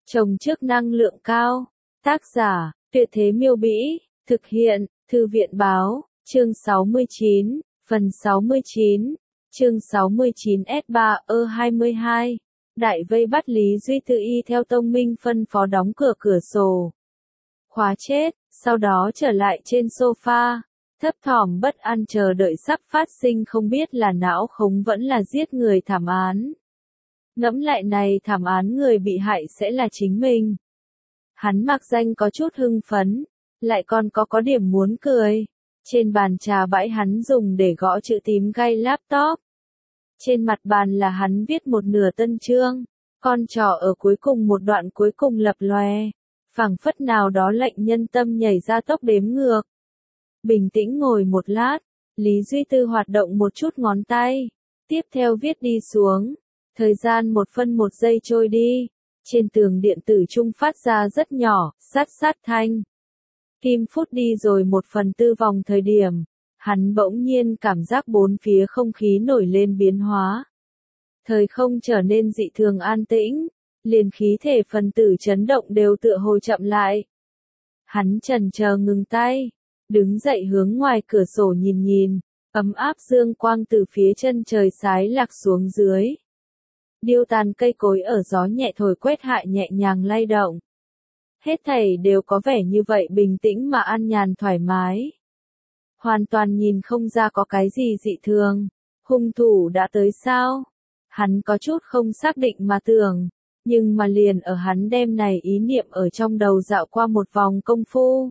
Trồng trước năng lượng cao. Tác giả, Tuyệt Thế Miêu Bĩ. Thực hiện, Thư viện Báo. Chương 69, phần 69. Chương 69 S3E22. Đại vây bắt Lý Duy Tư y theo tông minh phân phó đóng cửa sổ. Khóa chết, sau đó trở lại trên sofa. Thấp thỏm bất an chờ đợi sắp phát sinh không biết là não khống vẫn là giết người thảm án. Ngẫm lại này thảm án người bị hại sẽ là chính mình. Hắn mặc danh có chút hưng phấn, lại còn có điểm muốn cười. Trên bàn trà bãi hắn dùng để gõ chữ tím gay laptop. Trên mặt bàn là hắn viết một nửa tân chương, con trò ở cuối cùng một đoạn cuối cùng lập lòe. Phảng phất nào đó lệnh nhân tâm nhảy ra tốc đếm ngược. Bình tĩnh ngồi một lát, Lý Duy Tư hoạt động một chút ngón tay. Tiếp theo viết đi xuống. Thời gian 1 phân 1 giây trôi đi. Trên tường điện tử trung phát ra rất nhỏ, sát thanh. Kim phút đi rồi 1/4 vòng thời điểm. Hắn bỗng nhiên cảm giác bốn phía không khí nổi lên biến hóa. Thời không trở nên dị thường an tĩnh. Liền khí thể phân tử chấn động đều tựa hồ chậm lại. Hắn chần chờ ngừng tay. Đứng dậy hướng ngoài cửa sổ nhìn. Ấm áp dương quang từ phía chân trời sái lạc xuống dưới. Điêu tàn cây cối ở gió nhẹ thổi quét hạ nhẹ nhàng lay động. Hết thảy đều có vẻ như vậy bình tĩnh mà an nhàn thoải mái. Hoàn toàn nhìn không ra có cái gì dị thường. Hung thủ đã tới sao? Hắn có chút không xác định mà tưởng. Nhưng mà liền ở hắn đem này ý niệm ở trong đầu dạo qua một vòng công phu.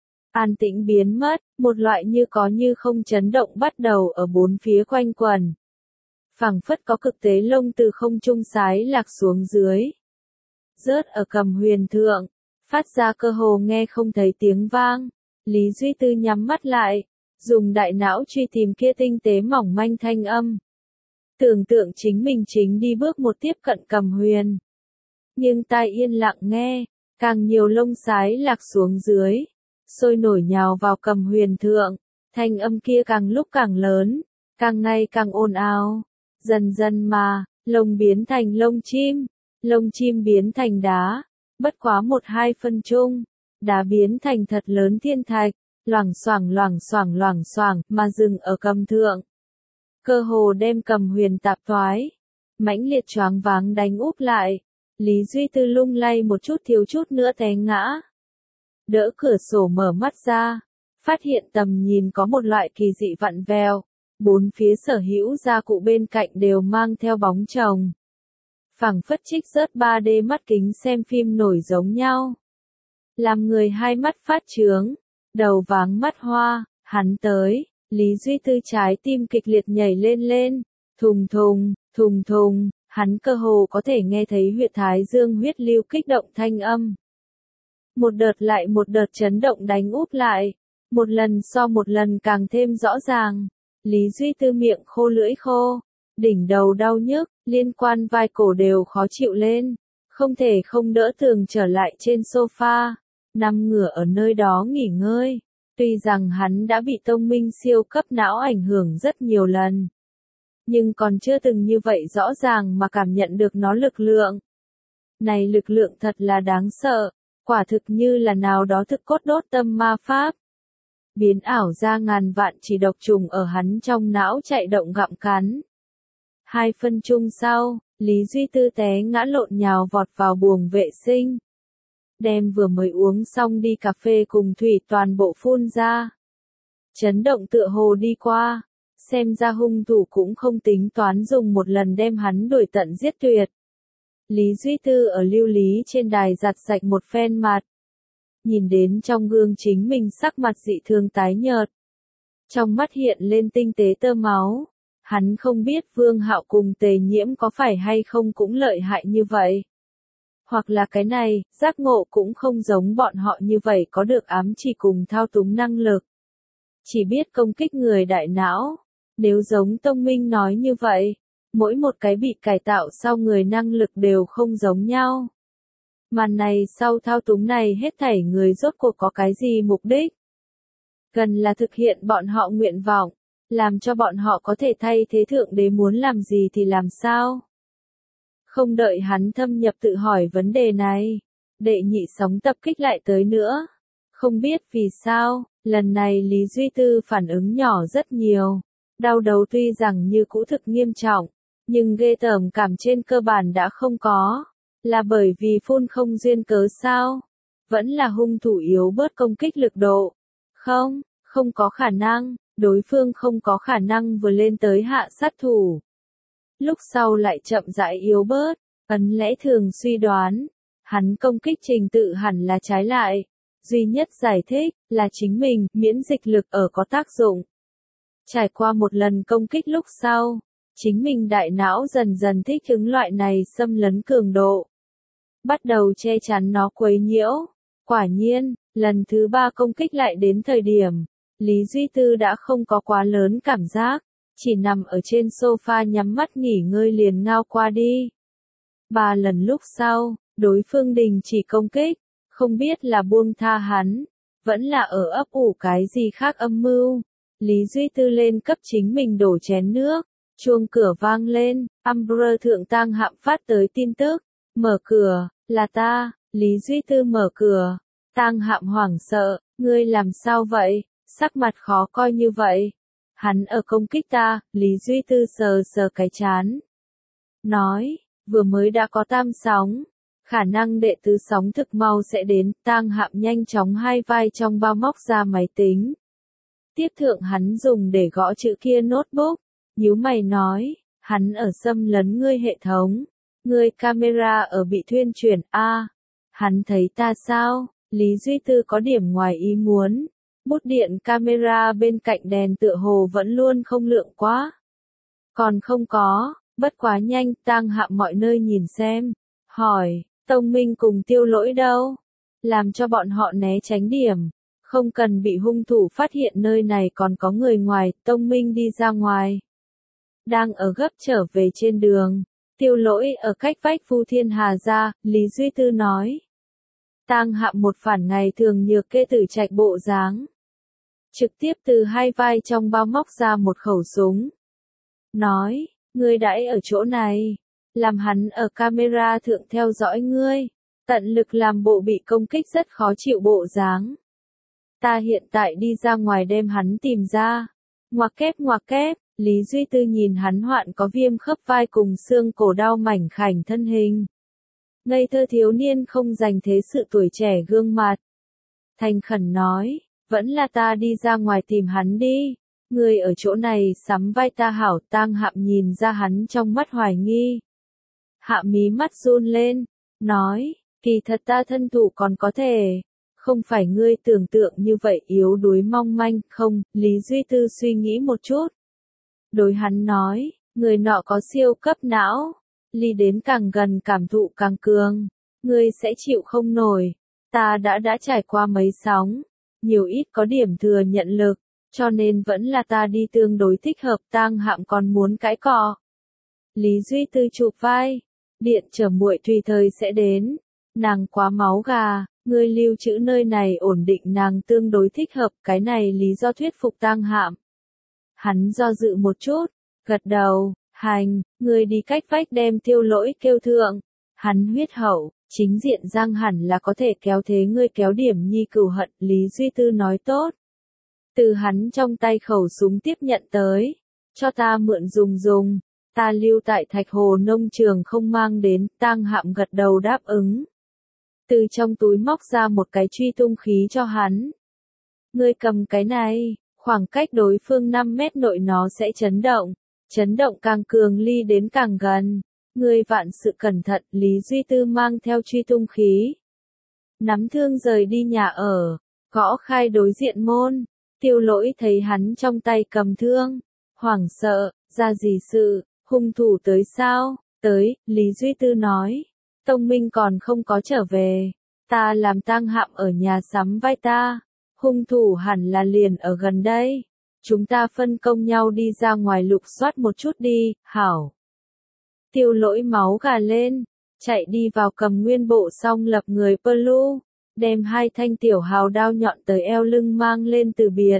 An tĩnh biến mất, một loại như có như không chấn động bắt đầu ở bốn phía quanh quẩn. Phảng phất có cực tế lông từ không trung sái lạc xuống dưới. Rớt ở cầm huyền thượng, phát ra cơ hồ nghe không thấy tiếng vang. Lý Duy Tư nhắm mắt lại, dùng đại não truy tìm kia tinh tế mỏng manh thanh âm. Tưởng tượng chính mình đi bước một tiếp cận cầm huyền. Nhưng tai yên lặng nghe, càng nhiều lông sái lạc xuống dưới. Sôi nổi nhào vào cầm huyền thượng, thanh âm kia càng lúc càng lớn, càng ngày càng ồn ào. Dần dần mà, lông biến thành lông chim biến thành đá, bất quá 1-2 phân chung, đá biến thành thật lớn thiên thạch, loảng xoảng mà dừng ở cầm thượng. Cơ hồ đem cầm huyền tạp thoái, mãnh liệt choáng váng đánh úp lại, Lý Duy Tư lung lay một chút thiếu chút nữa té ngã. Đỡ cửa sổ mở mắt ra, phát hiện tầm nhìn có một loại kỳ dị vặn vẹo, bốn phía sở hữu gia cụ bên cạnh đều mang theo bóng chồng. Phảng phất trích rớt 3D mắt kính xem phim nổi giống nhau. Làm người hai mắt phát trướng, đầu váng mắt hoa, hắn tới, Lý Duy Tư trái tim kịch liệt nhảy lên, thùng thùng, hắn cơ hồ có thể nghe thấy huyệt thái dương huyết lưu kích động thanh âm. Một đợt lại một đợt chấn động đánh úp lại, một lần so một lần càng thêm rõ ràng. Lý Duy Tư miệng khô lưỡi khô, đỉnh đầu đau nhức, liên quan vai cổ đều khó chịu lên, không thể không đỡ tường trở lại trên sofa, nằm ngửa ở nơi đó nghỉ ngơi. Tuy rằng hắn đã bị tông minh siêu cấp não ảnh hưởng rất nhiều lần, nhưng còn chưa từng như vậy rõ ràng mà cảm nhận được nó lực lượng. Này lực lượng thật là đáng sợ, quả thực như là nào đó thực cốt đốt tâm ma pháp. Biến ảo ra ngàn vạn chỉ độc trùng ở hắn trong não chạy động gặm cắn. 2 phân chung sau, Lý Duy Tư té ngã lộn nhào vọt vào buồng vệ sinh. Đem vừa mới uống xong đi cà phê cùng thủy toàn bộ phun ra. Chấn động tựa hồ đi qua, xem ra hung thủ cũng không tính toán dùng một lần đem hắn đuổi tận giết tuyệt. Lý Duy Tư ở lưu lý trên đài giặt sạch một phen mặt. Nhìn đến trong gương chính mình sắc mặt dị thường tái nhợt. Trong mắt hiện lên tinh tế tơ máu. Hắn không biết Vương Hạo cùng Tề Nhiễm có phải hay không cũng lợi hại như vậy. Hoặc là cái này, giác ngộ cũng không giống bọn họ như vậy có được ám chỉ cùng thao túng năng lực. Chỉ biết công kích người đại não. Nếu giống Tông Minh nói như vậy, mỗi một cái bị cải tạo sau người năng lực đều không giống nhau. Màn này sau thao túng này hết thảy người rốt cuộc có cái gì mục đích? Cần là thực hiện bọn họ nguyện vọng, làm cho bọn họ có thể thay thế thượng đế muốn làm gì thì làm sao? Không đợi hắn thâm nhập tự hỏi vấn đề này, đệ nhị sóng tập kích lại tới nữa. Không biết vì sao, lần này Lý Duy Tư phản ứng nhỏ rất nhiều. Đau đầu tuy rằng như cũ thực nghiêm trọng, nhưng ghê tởm cảm trên cơ bản đã không có. Là bởi vì phun không duyên cớ sao? Vẫn là hung thủ yếu bớt công kích lực độ. Không, không có khả năng, đối phương không có khả năng vừa lên tới hạ sát thủ. Lúc sau lại chậm rãi yếu bớt, ấn lẽ thường suy đoán. Hắn công kích trình tự hẳn là trái lại. Duy nhất giải thích là chính mình, miễn dịch lực ở có tác dụng. Trải qua một lần công kích lúc sau, chính mình đại não dần dần thích ứng loại này xâm lấn cường độ. Bắt đầu che chắn nó quấy nhiễu. Quả nhiên, lần thứ 3 công kích lại đến thời điểm, Lý Duy Tư đã không có quá lớn cảm giác, chỉ nằm ở trên sofa nhắm mắt nghỉ ngơi liền ngao qua đi. 3 lần lúc sau, đối phương đình chỉ công kích, không biết là buông tha hắn, vẫn là ở ấp ủ cái gì khác âm mưu. Lý Duy Tư lên cấp chính mình đổ chén nước, chuông cửa vang lên, Amber thượng tang hạm phát tới tin tức, mở cửa, là ta. Lý Duy Tư mở cửa, tang hạm hoảng sợ, ngươi làm sao vậy, sắc mặt khó coi như vậy. Hắn ở công kích ta, Lý Duy Tư sờ sờ cái chán. Nói, vừa mới đã có tam sóng, khả năng đệ tứ sóng thực mau sẽ đến, tang hạm nhanh chóng hai vai trong bao móc ra máy tính. Tiếp thượng hắn dùng để gõ chữ kia notebook, nhíu mày nói, hắn ở xâm lấn ngươi hệ thống, ngươi camera ở bị thuyên chuyển, hắn thấy ta sao? Lý Duy Tư có điểm ngoài ý muốn, bút điện camera bên cạnh đèn tựa hồ vẫn luôn không lượng quá. Còn không có, bất quá nhanh, tang hạm mọi nơi nhìn xem, hỏi, Tông Minh cùng Tiêu Lỗi đâu? Làm cho bọn họ né tránh điểm. Không cần bị hung thủ phát hiện nơi này còn có người ngoài, Tông Minh đi ra ngoài. Đang ở gấp trở về trên đường, Tiêu Lỗi ở cách vách Vu Thiên Hà ra, Lý Duy Tư nói. Tang hạm một phản ngày thường nhược kê tử trạch bộ dáng. Trực tiếp từ hai vai trong bao móc ra một khẩu súng. Nói, ngươi đãi ở chỗ này, làm hắn ở camera thượng theo dõi ngươi, tận lực làm bộ bị công kích rất khó chịu bộ dáng. Ta hiện tại đi ra ngoài đem hắn tìm ra. Ngoặc kép, Lý Duy Tư nhìn hắn hoạn có viêm khớp vai cùng xương cổ đau mảnh khảnh thân hình. Ngây thơ thiếu niên không dành thế sự tuổi trẻ gương mặt. Thành khẩn nói, vẫn là ta đi ra ngoài tìm hắn đi. Người ở chỗ này sắm vai ta hảo. Tang hạm nhìn ra hắn trong mắt hoài nghi. Hạ mí mắt run lên, nói, kỳ thật ta thân thủ còn có thể. Không phải ngươi tưởng tượng như vậy yếu đuối mong manh, không, Lý Duy Tư suy nghĩ một chút. Đối hắn nói, người nọ có siêu cấp não, ly đến càng gần cảm thụ càng cường, ngươi sẽ chịu không nổi. Ta đã trải qua mấy sóng, nhiều ít có điểm thừa nhận lực, cho nên vẫn là ta đi tương đối thích hợp. Tang hạm còn muốn cãi cọ. Lý Duy Tư chụp vai, điện trở muội tùy thời sẽ đến, nàng quá máu gà. Ngươi lưu trữ nơi này ổn định nàng tương đối thích hợp, cái này lý do thuyết phục Tang hạm. Hắn do dự một chút, gật đầu, hành, ngươi đi cách vách đem Tiêu Lỗi kêu thượng. Hắn huyết hậu, chính diện giang hẳn là có thể kéo thế ngươi kéo điểm nhi cừu hận, Lý Duy Tư nói tốt. Từ hắn trong tay khẩu súng tiếp nhận tới, cho ta mượn dùng, ta lưu tại Thạch Hồ nông trường không mang đến. Tang hạm gật đầu đáp ứng. Từ trong túi móc ra một cái truy tung khí cho hắn. Ngươi cầm cái này, khoảng cách đối phương 5 mét nội nó sẽ chấn động càng cường ly đến càng gần. Ngươi vạn sự cẩn thận. Lý Duy Tư mang theo truy tung khí. Nắm thương rời đi nhà ở, gõ khai đối diện môn. Tiêu Lỗi thấy hắn trong tay cầm thương, hoảng sợ, ra gì sự, hung thủ tới sao? Tới, Lý Duy Tư nói. Tông Minh còn không có trở về, ta làm tang hạm ở nhà sắm vai ta, hung thủ hẳn là liền ở gần đây, chúng ta phân công nhau đi ra ngoài lục soát một chút đi, hảo. Tiêu Lỗi máu gà lên, chạy đi vào cầm nguyên bộ xong lập người Pelu, đem 2 thanh tiểu hào đao nhọn tới eo lưng mang lên từ biệt.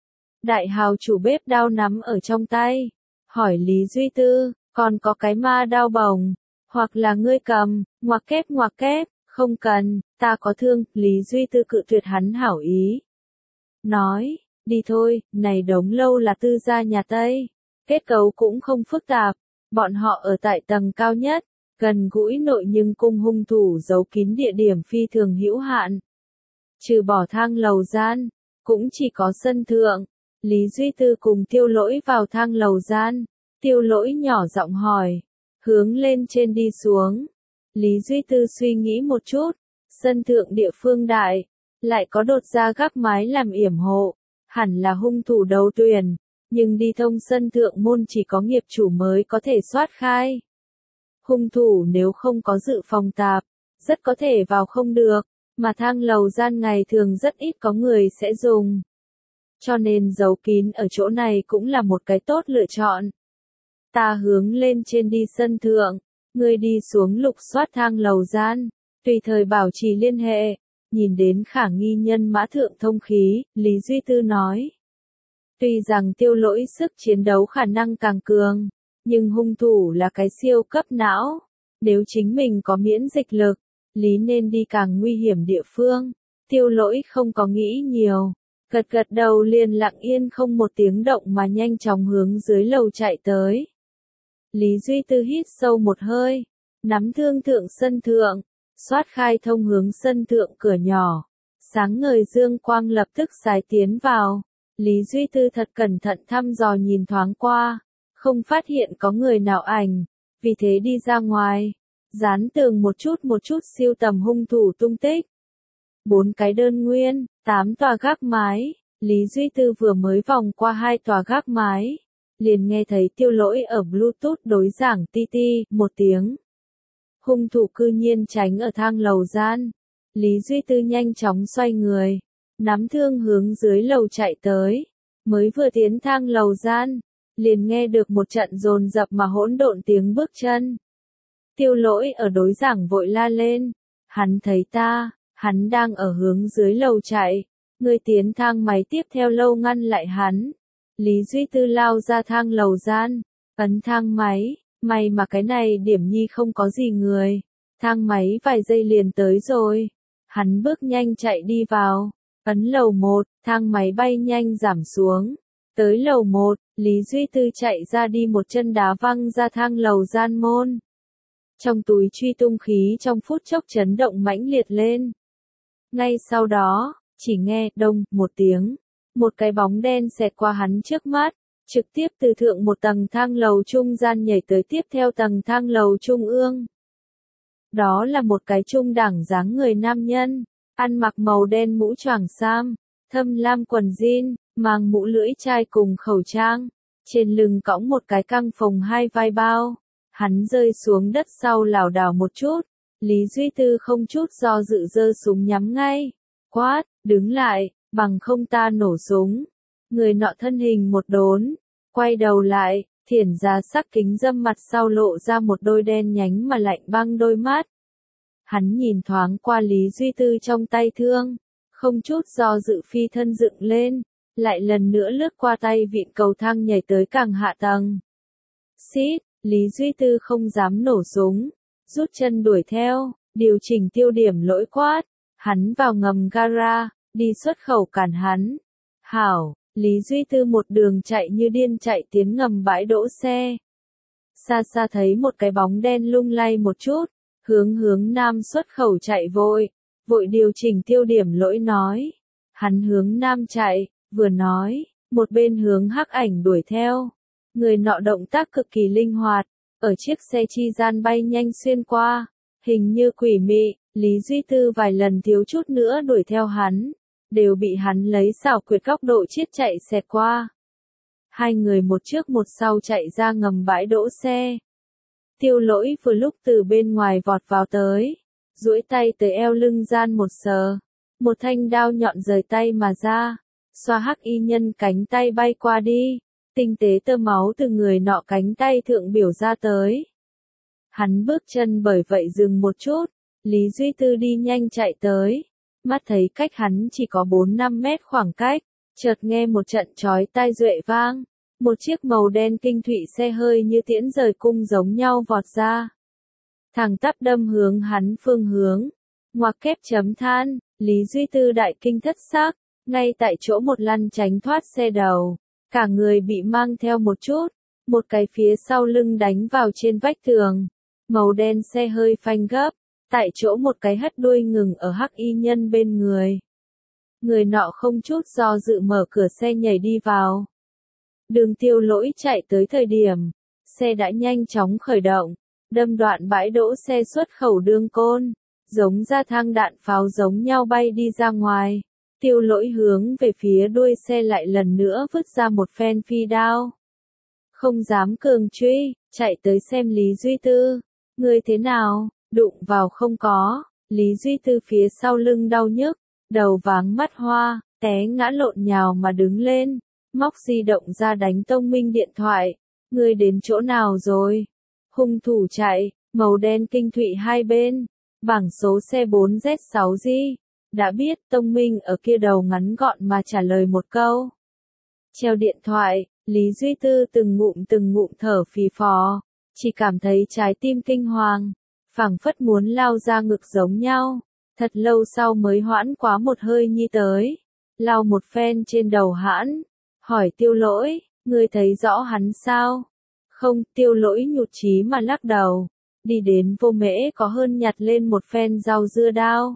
Đại hào chủ bếp đao nắm ở trong tay, hỏi Lý Duy Tư, còn có cái ma đao bồng. Hoặc là ngươi cầm, ngoặc kép, không cần, ta có thương, Lý Duy Tư cự tuyệt hắn hảo ý. Nói, đi thôi, này đống lâu là tư gia nhà Tây. Kết cấu cũng không phức tạp, bọn họ ở tại tầng cao nhất, gần gũi nội nhưng cung hung thủ giấu kín địa điểm phi thường hữu hạn. Trừ bỏ thang lầu gian, cũng chỉ có sân thượng. Lý Duy Tư cùng Tiêu Lỗi vào thang lầu gian, Tiêu Lỗi nhỏ giọng hỏi, hướng lên trên đi xuống. Lý Duy Tư suy nghĩ một chút, sân thượng địa phương đại, lại có đột ra gác mái làm yểm hộ, hẳn là hung thủ đấu tuyển, nhưng đi thông sân thượng môn chỉ có nghiệp chủ mới có thể soát khai. Hung thủ nếu không có dự phòng tạp, rất có thể vào không được, mà thang lầu gian ngày thường rất ít có người sẽ dùng. Cho nên giấu kín ở chỗ này cũng là một cái tốt lựa chọn. Ta hướng lên trên đi sân thượng, ngươi đi xuống lục soát thang lầu gian, tùy thời bảo trì liên hệ. Nhìn đến khả nghi nhân mã thượng thông khí, Lý Duy Tư nói. Tuy rằng Tiêu Lỗi sức chiến đấu khả năng càng cường, nhưng hung thủ là cái siêu cấp não. Nếu chính mình có miễn dịch lực, lý nên đi càng nguy hiểm địa phương. Tiêu Lỗi không có nghĩ nhiều, gật gật đầu liền lặng yên không một tiếng động mà nhanh chóng hướng dưới lầu chạy tới. Lý Duy Tư hít sâu một hơi, nắm thương thượng sân thượng, xoát khai thông hướng sân thượng cửa nhỏ. Sáng ngời dương quang lập tức xài tiến vào. Lý Duy Tư thật cẩn thận thăm dò nhìn thoáng qua, không phát hiện có người nào ảnh, vì thế đi ra ngoài, dán tường một chút siêu tầm hung thủ tung tích. 4 cái đơn nguyên, 8 tòa gác mái, Lý Duy Tư vừa mới vòng qua 2 tòa gác mái, liền nghe thấy Tiêu Lỗi ở Bluetooth đối giảng ti ti, một tiếng. Hung thủ cư nhiên tránh ở thang lầu gian. Lý Duy Tư nhanh chóng xoay người, nắm thương hướng dưới lầu chạy tới. Mới vừa tiến thang lầu gian, liền nghe được một trận dồn dập mà hỗn độn tiếng bước chân. Tiêu Lỗi ở đối giảng vội la lên. Hắn thấy ta, hắn đang ở hướng dưới lầu chạy. Người tiến thang máy tiếp theo lâu ngăn lại hắn. Lý Duy Tư lao ra thang lầu gian, ấn thang máy. May mà cái này điểm nhi không có gì người. Thang máy vài giây liền tới rồi. Hắn bước nhanh chạy đi vào. Ấn lầu 1, thang máy bay nhanh giảm xuống. Tới lầu 1, Lý Duy Tư chạy ra đi một chân đá văng ra thang lầu gian môn. Trong túi truy tung khí trong phút chốc chấn động mãnh liệt lên. Ngay sau đó, chỉ nghe đông một tiếng. Một cái bóng đen xẹt qua hắn trước mắt. Trực tiếp từ thượng một tầng thang lầu trung gian nhảy tới tiếp theo tầng thang lầu trung ương. Đó là một cái trung đẳng dáng người nam nhân, ăn mặc màu đen mũ choàng sam, thâm lam quần jean, mang mũ lưỡi chai cùng khẩu trang, trên lưng cõng một cái căng phồng 2 vai bao. Hắn rơi xuống đất sau lảo đảo một chút, Lý Duy Tư không chút do dự giơ súng nhắm ngay, quát, đứng lại, bằng không ta nổ súng. Người nọ thân hình một đốn, quay đầu lại, thiển ra sắc kính dâm mặt sau lộ ra một đôi đen nhánh mà lạnh băng đôi mắt. Hắn nhìn thoáng qua Lý Duy Tư trong tay thương, không chút do dự phi thân dựng lên, lại lần nữa lướt qua tay vịn cầu thang nhảy tới càng hạ tầng. Xít, Lý Duy Tư không dám nổ súng, rút chân đuổi theo, điều chỉnh tiêu điểm lỗi quát, hắn vào ngầm gara, đi xuất khẩu cản hắn. Hảo, Lý Duy Tư một đường chạy như điên chạy tiến ngầm bãi đỗ xe. Xa xa thấy một cái bóng đen lung lay một chút, hướng nam xuất khẩu chạy vội điều chỉnh tiêu điểm lỗi nói. Hắn hướng nam chạy, vừa nói, một bên hướng hắc ảnh đuổi theo. Người nọ động tác cực kỳ linh hoạt, ở chiếc xe chi gian bay nhanh xuyên qua, hình như quỷ mị. Lý Duy Tư vài lần thiếu chút nữa đuổi theo hắn, đều bị hắn lấy xảo quyệt góc độ chiết chạy xẹt qua. Hai người một trước một sau chạy ra ngầm bãi đỗ xe. Tiêu Lỗi vừa lúc từ bên ngoài vọt vào tới, duỗi tay tới eo lưng gian một sờ, một thanh đao nhọn rời tay mà ra, xoa hắc y nhân cánh tay bay qua đi, tinh tế tơ máu từ người nọ cánh tay thượng biểu ra tới. Hắn bước chân bởi vậy dừng một chút, Lý Duy Tư đi nhanh chạy tới, mắt thấy cách hắn chỉ có 4-5 mét khoảng cách, chợt nghe một trận chói tai duệ vang, một chiếc màu đen kinh thụy xe hơi như tiễn rời cung giống nhau vọt ra. thẳng tắp đâm hướng hắn phương hướng. Ngoặc kép chấm than, Lý Duy Tư đại kinh thất sắc, ngay tại chỗ một lăn tránh thoát xe đầu, cả người bị mang theo một chút, một cái phía sau lưng đánh vào trên vách tường, màu đen xe hơi phanh gấp, tại chỗ một cái hất đuôi ngừng ở hắc y nhân bên người. Người nọ không chút do dự mở cửa xe nhảy đi vào. Đường Tiêu Lỗi chạy tới thời điểm, xe đã nhanh chóng khởi động, đâm đoạn bãi đỗ xe xuất khẩu Đương Côn, giống ra thang đạn pháo giống nhau bay đi ra ngoài. Tiêu Lỗi hướng về phía đuôi xe lại lần nữa vứt ra một phen phi đao. Không dám cường truy, chạy tới xem Lý Duy Tư. Ngươi thế nào, đụng vào không có. Lý Duy Tư phía sau lưng đau nhức, đầu váng mắt hoa, té ngã lộn nhào mà đứng lên, móc di động ra đánh Tông Minh điện thoại. Ngươi đến chỗ nào rồi? Hung thủ chạy, màu đen kinh thụy hai bên, bảng số xe 4Z6G. Đã biết, Tông Minh ở kia đầu ngắn gọn mà trả lời một câu. Treo điện thoại, Lý Duy Tư từng ngụm thở phì phò, chỉ cảm thấy trái tim kinh hoàng, phảng phất muốn lao ra ngực giống nhau. Thật lâu sau mới hoãn quá một hơi nhi tới, lau một phen trên đầu hãn, hỏi Tiêu Lỗi, ngươi thấy rõ hắn sao? Không, Tiêu Lỗi nhụt chí mà lắc đầu, đi đến Vô Mễ có hơn nhặt lên một phen rau dưa đao.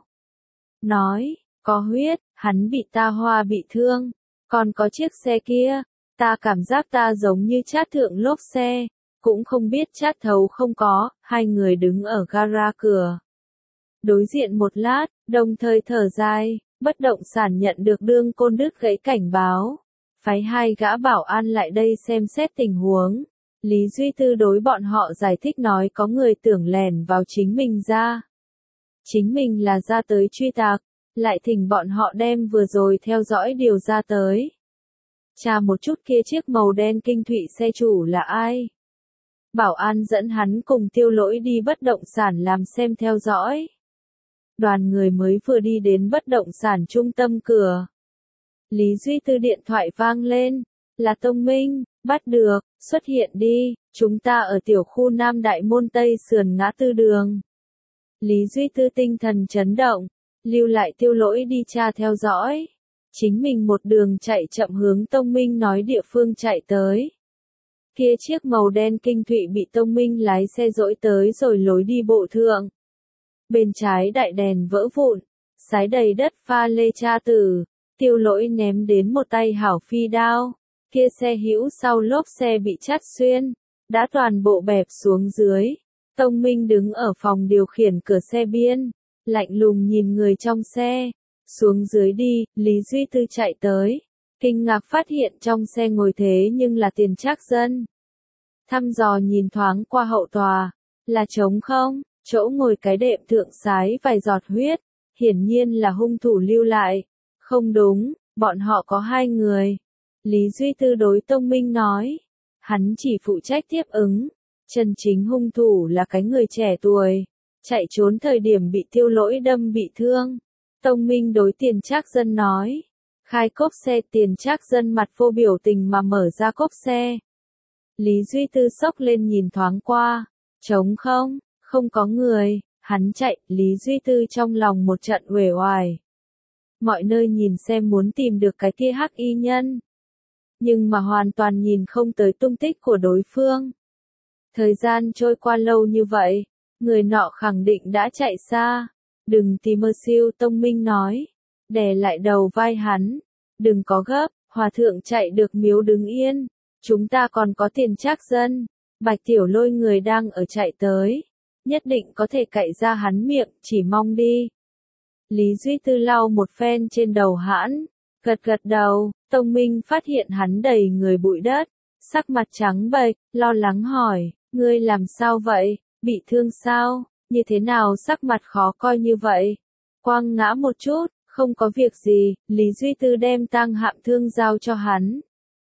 Nói, có huyết, hắn bị ta hoa bị thương, còn có chiếc xe kia, ta cảm giác ta giống như chát thượng lốp xe, cũng không biết chát thấu không có. Hai người đứng ở gara cửa, đối diện một lát, đồng thời thở dài. Bất động sản nhận được Đương Côn đứt gãy cảnh báo, phái hai gã bảo an lại đây xem xét tình huống. Lý Duy Tư đối bọn họ giải thích nói có người tưởng lèn vào chính mình ra. Chính mình là ra tới truy tạc, lại thỉnh bọn họ đem vừa rồi theo dõi điều ra tới. Tra một chút kia chiếc màu đen kinh thụy xe chủ là ai. Bảo an dẫn hắn cùng Tiêu Lỗi đi bất động sản làm xem theo dõi. Đoàn người mới vừa đi đến bất động sản trung tâm cửa. Lý Duy Tư điện thoại vang lên, là Tông Minh, bắt được, xuất hiện đi, chúng ta ở tiểu khu Nam Đại Môn Tây sườn ngã tư đường. Lý Duy Tư tinh thần chấn động, lưu lại Tiêu Lỗi đi tra theo dõi. Chính mình một đường chạy chậm hướng Tông Minh nói địa phương chạy tới. Kia chiếc màu đen kinh thụy bị Tông Minh lái xe dỗi tới rồi lối đi bộ thượng. Bên trái đại đèn vỡ vụn, sái đầy đất pha lê tra tử, Tiêu Lỗi ném đến một tay hảo phi đao. Kia xe hữu sau lốp xe bị chát xuyên, đã toàn bộ bẹp xuống dưới. Tông Minh đứng ở phòng điều khiển cửa xe biên, lạnh lùng nhìn người trong xe. Xuống dưới đi, Lý Duy Tư chạy tới, kinh ngạc phát hiện trong xe ngồi thế nhưng là Tiền Trác Dân. Thăm dò nhìn thoáng qua hậu tòa, là trống không, chỗ ngồi cái đệm thượng sái vài giọt huyết, hiển nhiên là hung thủ lưu lại. Không đúng, bọn họ có hai người. Lý Duy Tư đối Tông Minh nói, hắn chỉ phụ trách tiếp ứng, chân chính hung thủ là cái người trẻ tuổi, chạy trốn thời điểm bị Tiêu Lỗi đâm bị thương. Tông Minh đối Tiền Trác Dân nói, khai cốp xe. Tiền Trác Dân mặt vô biểu tình mà mở ra cốp xe. Lý Duy Tư xốc lên nhìn thoáng qua, trống không, không có người, hắn chạy. Lý Duy Tư trong lòng một trận uể oải. Mọi nơi nhìn xem muốn tìm được cái kia hắc y nhân, nhưng mà hoàn toàn nhìn không tới tung tích của đối phương. Thời gian trôi qua lâu như vậy, người nọ khẳng định đã chạy xa. Đừng tìm mơ siêu, Tông Minh nói, đè lại đầu vai hắn. Đừng có gấp, hòa thượng chạy được miếu đứng yên. Chúng ta còn có Tiền Trác Dân. Bạch Tiểu Lôi người đang ở chạy tới. Nhất định có thể cạy ra hắn miệng, chỉ mong đi. Lý Duy Tư lau một phen trên đầu hãn, gật gật đầu. Tông Minh phát hiện hắn đầy người bụi đất, sắc mặt trắng bệch, lo lắng hỏi, ngươi làm sao vậy, bị thương sao, như thế nào sắc mặt khó coi như vậy? Quăng ngã một chút, không có việc gì. Lý Duy Tư đem tang Hạm thương giao cho hắn.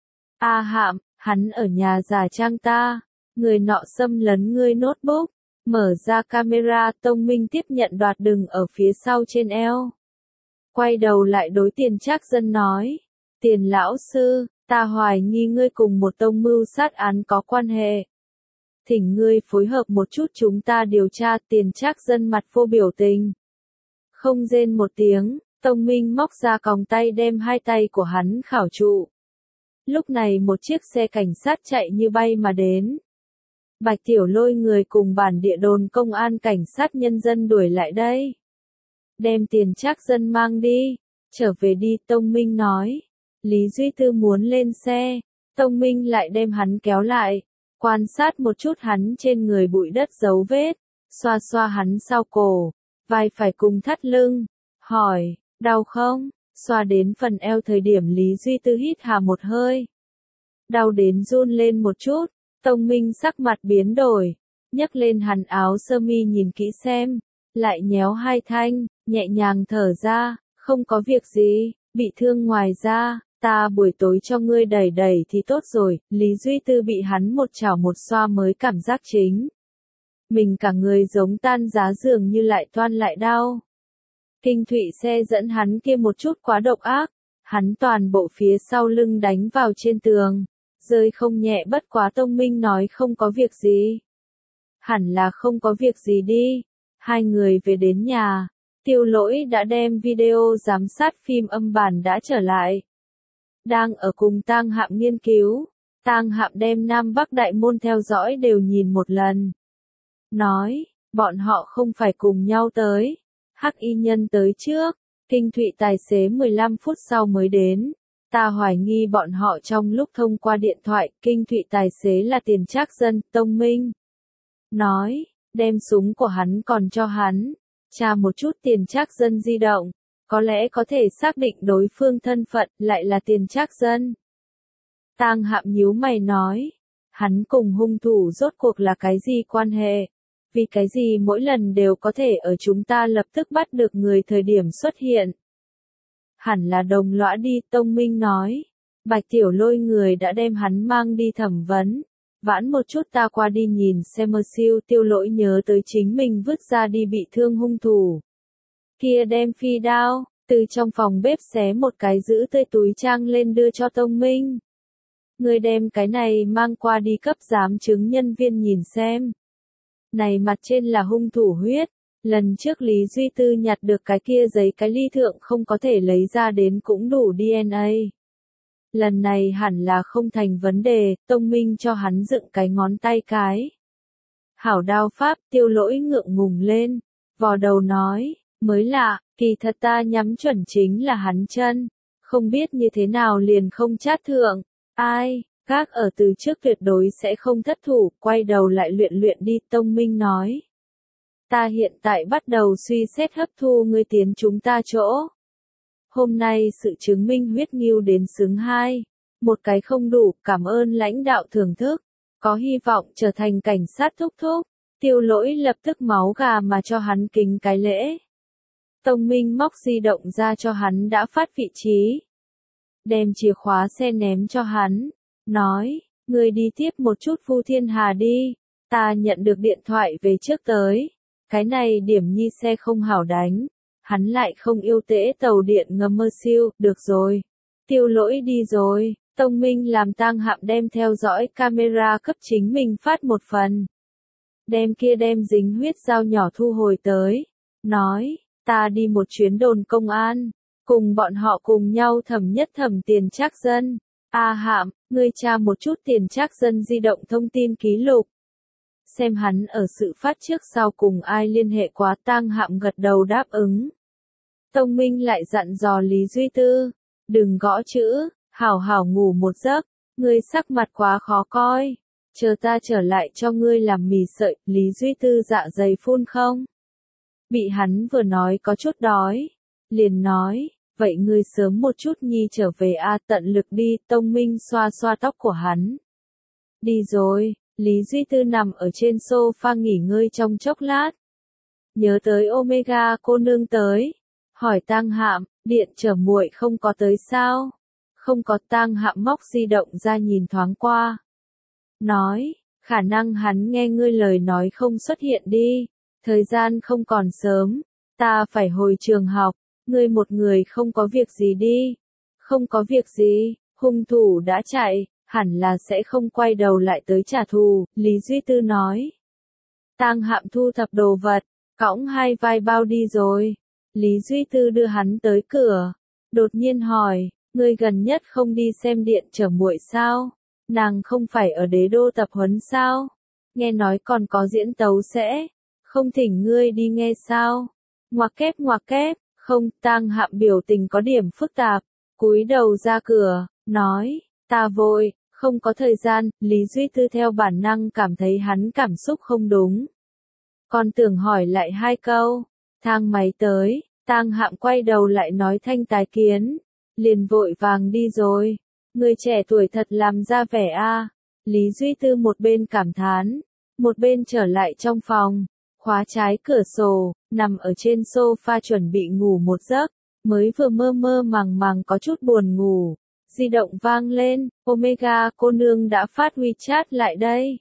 A Hạm, hắn ở nhà giả trang ta, người nọ xâm lấn ngươi notebook, mở ra camera. Tông Minh tiếp nhận đoạt đừng ở phía sau trên eo. Quay đầu lại đối Tiền Trác Dân nói, Tiền lão sư, ta hoài nghi ngươi cùng một tông mưu sát án có quan hệ. thỉnh ngươi phối hợp một chút chúng ta điều tra. Tiền Trác Dân mặt vô biểu tình. Không rên một tiếng, Tông Minh móc ra còng tay đem hai tay của hắn khảo trụ. Lúc này một chiếc xe cảnh sát chạy như bay mà đến. Bạch Tiểu Lôi người cùng bản địa đồn công an cảnh sát nhân dân đuổi lại đây. Đem Tiền Trác Dân mang đi, trở về đi, Tông Minh nói. Lý Duy Tư muốn lên xe, Tông Minh lại đem hắn kéo lại, quan sát một chút hắn trên người bụi đất dấu vết, xoa xoa hắn sau cổ, vai phải cùng thắt lưng, hỏi, đau không? Xoa đến phần eo thời điểm Lý Duy Tư hít hà một hơi. Đau đến run lên một chút, Tông Minh sắc mặt biến đổi, nhấc lên hắn áo sơ mi nhìn kỹ xem, lại nhéo hai thanh, nhẹ nhàng thở ra, không có việc gì, bị thương ngoài ra, ta buổi tối cho ngươi đẩy đẩy thì tốt rồi. Lý Duy Tư bị hắn một chảo một xoa mới cảm giác chính. Mình cả người giống tan giá dường như lại toan lại đau. Kinh Thụy xe dẫn hắn kia một chút quá độc ác, hắn toàn bộ phía sau lưng đánh vào trên tường, rơi không nhẹ. Bất quá Tông Minh nói không có việc gì. Hẳn là không có việc gì đi. Hai người về đến nhà, Tiêu Lỗi đã đem video giám sát phim âm bản đã trở lại. Đang ở cùng Tang Hạm nghiên cứu, Tang Hạm đem Nam Bắc Đại Môn theo dõi đều nhìn một lần. Nói, bọn họ không phải cùng nhau tới. Hắc y nhân tới trước, Kinh Thụy tài xế 15 phút sau mới đến. Ta hoài nghi bọn họ trong lúc thông qua điện thoại. Kinh Thụy tài xế là Tiền Trác Dân. Tông Minh nói, đem súng của hắn còn cho hắn, tra một chút Tiền Trác Dân di động, có lẽ có thể xác định đối phương thân phận, lại là Tiền Trác Dân. Tang Hạm nhíu mày nói, hắn cùng hung thủ rốt cuộc là cái gì quan hệ? Vì cái gì mỗi lần đều có thể ở chúng ta lập tức bắt được người thời điểm xuất hiện? Hẳn là đồng lõa đi, Tông Minh nói. Bạch Tiểu Lôi người đã đem hắn mang đi thẩm vấn. Vãn một chút ta qua đi nhìn xem. Siêu Tiêu Lỗi nhớ tới chính mình vứt ra đi bị thương hung thủ. Kia đem phi đao, từ trong phòng bếp xé một cái giữ tươi túi trang lên đưa cho Tông Minh. Người đem cái này mang qua đi cấp giám chứng nhân viên nhìn xem. Này mặt trên là hung thủ huyết, lần trước Lý Duy Tư nhặt được cái kia giấy cái ly thượng không có thể lấy ra đến cũng đủ DNA. Lần này hẳn là không thành vấn đề. Tông Minh cho hắn dựng cái ngón tay cái. Hảo đao pháp. Tiêu Lỗi ngượng ngùng lên, vò đầu nói, mới lạ, kỳ thật ta nhắm chuẩn chính là hắn chân, không biết như thế nào liền không chát thượng. Ai, các ở từ trước tuyệt đối sẽ không thất thủ, quay đầu lại luyện luyện đi. Tông Minh nói, ta hiện tại bắt đầu suy xét hấp thu ngươi tiến chúng ta chỗ. Hôm nay sự chứng minh huyết nghiêu đến xứng 2. Một cái không đủ, cảm ơn lãnh đạo thưởng thức. Có hy vọng trở thành cảnh sát thúc thúc. Tiêu Lỗi lập tức máu gà mà cho hắn kính cái lễ. Tông Minh móc di động ra cho hắn đã phát vị trí. Đem chìa khóa xe ném cho hắn. Nói, ngươi đi tiếp một chút Vu Thiên Hà đi. Ta nhận được điện thoại về trước tới. Cái này điểm nhi xe không hảo đánh. Hắn lại không yêu tễ tàu điện ngầm siêu. Được rồi. Tiêu Lỗi đi rồi. Tông Minh làm Tang Hạm đem theo dõi camera cấp chính mình phát một phần. Đem dính huyết dao nhỏ thu hồi tới. Nói, ta đi một chuyến đồn công an. Cùng bọn họ cùng nhau thẩm nhất thẩm Tiền Trác Dân. Hạm, ngươi tra một chút Tiền Trác Dân di động thông tin ký lục. Xem hắn ở sự phát trước sau cùng ai liên hệ quá. Tang Hạm gật đầu đáp ứng. Tông Minh lại dặn dò Lý Duy Tư, đừng gõ chữ, hảo hảo ngủ một giấc, ngươi sắc mặt quá khó coi, chờ ta trở lại cho ngươi làm mì sợi. Lý Duy Tư dạ dày phun không? Bị hắn vừa nói có chút đói, liền nói, vậy ngươi sớm một chút nhi trở về tận lực đi. Tông Minh xoa xoa tóc của hắn. Đi rồi. Lý Duy Tư nằm ở trên sofa nghỉ ngơi trong chốc lát. Nhớ tới Omega cô nương tới. Hỏi Tang Hạm, điện trở muội không có tới sao? Không có. Tang Hạm móc di động ra nhìn thoáng qua. Nói, khả năng hắn nghe ngươi lời nói không xuất hiện đi. Thời gian không còn sớm. Ta phải hồi trường học. Ngươi một người không có việc gì đi. Không có việc gì, hung thủ đã chạy. hẳn là sẽ không quay đầu lại tới trả thù, Lý Duy Tư nói. Tang Hạm thu thập đồ vật, cõng hai vai bao đi rồi. Lý Duy Tư đưa hắn tới cửa, đột nhiên hỏi, ngươi gần nhất không đi xem điện trở muội sao? Nàng không phải ở đế đô tập huấn sao? Nghe nói còn có diễn tấu sẽ, không thỉnh ngươi đi nghe sao? Ngoặc kép, không, Tang Hạm biểu tình có điểm phức tạp, cúi đầu ra cửa, nói, ta vội, không có thời gian, Lý Duy Tư theo bản năng cảm thấy hắn cảm xúc không đúng. Còn tưởng hỏi lại hai câu, thang máy tới, Tang Hạm quay đầu lại nói thanh tái kiến, liền vội vàng đi rồi, người trẻ tuổi thật làm ra vẻ a. Lý Duy Tư một bên cảm thán, một bên trở lại trong phòng, khóa trái cửa sổ, nằm ở trên sofa chuẩn bị ngủ một giấc, mới vừa mơ mơ màng màng có chút buồn ngủ. Di động vang lên, Omega cô nương đã phát WeChat lại đây.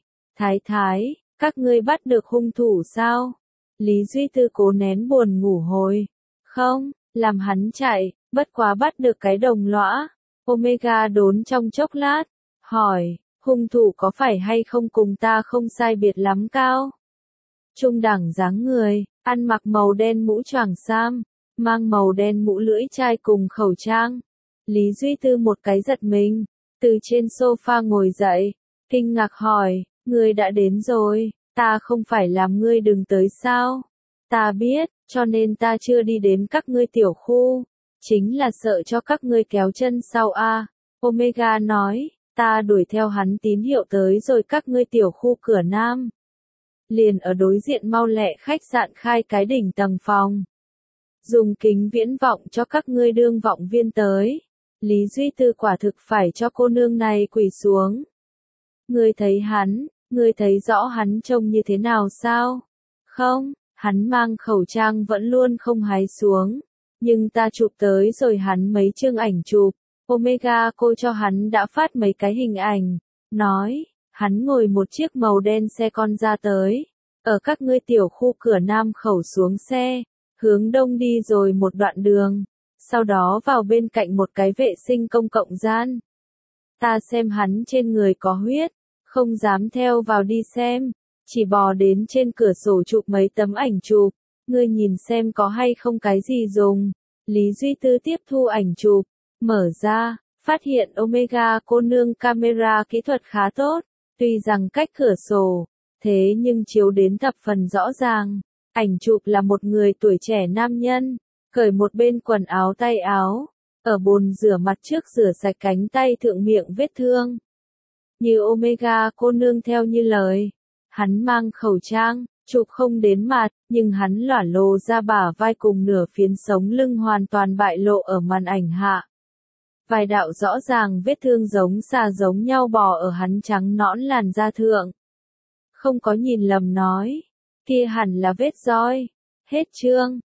Thái, các ngươi bắt được hung thủ sao? Lý Duy Tư cố nén buồn ngủ hồi. Không, làm hắn chạy, bất quá bắt được cái đồng lõa. Omega đốn trong chốc lát, hỏi, hung thủ có phải hay không cùng ta không sai biệt lắm cao? Trung đẳng dáng người, ăn mặc màu đen mũ choàng sam, mang màu đen mũ lưỡi chai cùng khẩu trang. Lý Duy Tư một cái giật mình, từ trên sofa ngồi dậy, kinh ngạc hỏi, ngươi đã đến rồi, ta không phải làm ngươi đừng tới sao? Ta biết, cho nên ta chưa đi đến các ngươi tiểu khu, chính là sợ cho các ngươi kéo chân sau a. Omega nói, ta đuổi theo hắn tín hiệu tới rồi các ngươi tiểu khu cửa nam. Liền ở đối diện mau lẹ khách sạn khai cái đỉnh tầng phòng. Dùng kính viễn vọng cho các ngươi đương vọng viên tới. Lý Duy Tư quả thực phải cho cô nương này quỳ xuống. Ngươi thấy rõ hắn trông như thế nào sao? Không, hắn mang khẩu trang vẫn luôn không hái xuống. Nhưng ta chụp tới rồi hắn mấy chương ảnh chụp. Omega cô cho hắn đã phát mấy cái hình ảnh. Nói, hắn ngồi một chiếc màu đen xe con ra tới. Ở các ngươi tiểu khu cửa nam khẩu xuống xe. Hướng đông đi rồi một đoạn đường. Sau đó vào bên cạnh một cái vệ sinh công cộng gian. Ta xem hắn trên người có huyết, không dám theo vào đi xem, chỉ bò đến trên cửa sổ chụp mấy tấm ảnh chụp, ngươi nhìn xem có hay không cái gì dùng. Lý Duy Tư tiếp thu ảnh chụp, mở ra, phát hiện Omega cô nương camera kỹ thuật khá tốt, tuy rằng cách cửa sổ, thế nhưng chiếu đến thập phần rõ ràng. Ảnh chụp là một người tuổi trẻ nam nhân, cởi một bên quần áo tay áo, ở bồn rửa mặt trước rửa sạch cánh tay thượng miệng vết thương. Như Omega cô nương theo như lời, hắn mang khẩu trang, chụp không đến mặt, nhưng hắn lỏa lồ ra bả vai cùng nửa phiến sống lưng hoàn toàn bại lộ ở màn ảnh hạ. Vài đạo rõ ràng vết thương giống xà giống nhau bò ở hắn trắng nõn làn da thượng. Không có nhìn lầm nói, kia hẳn là vết roi. Hết chương.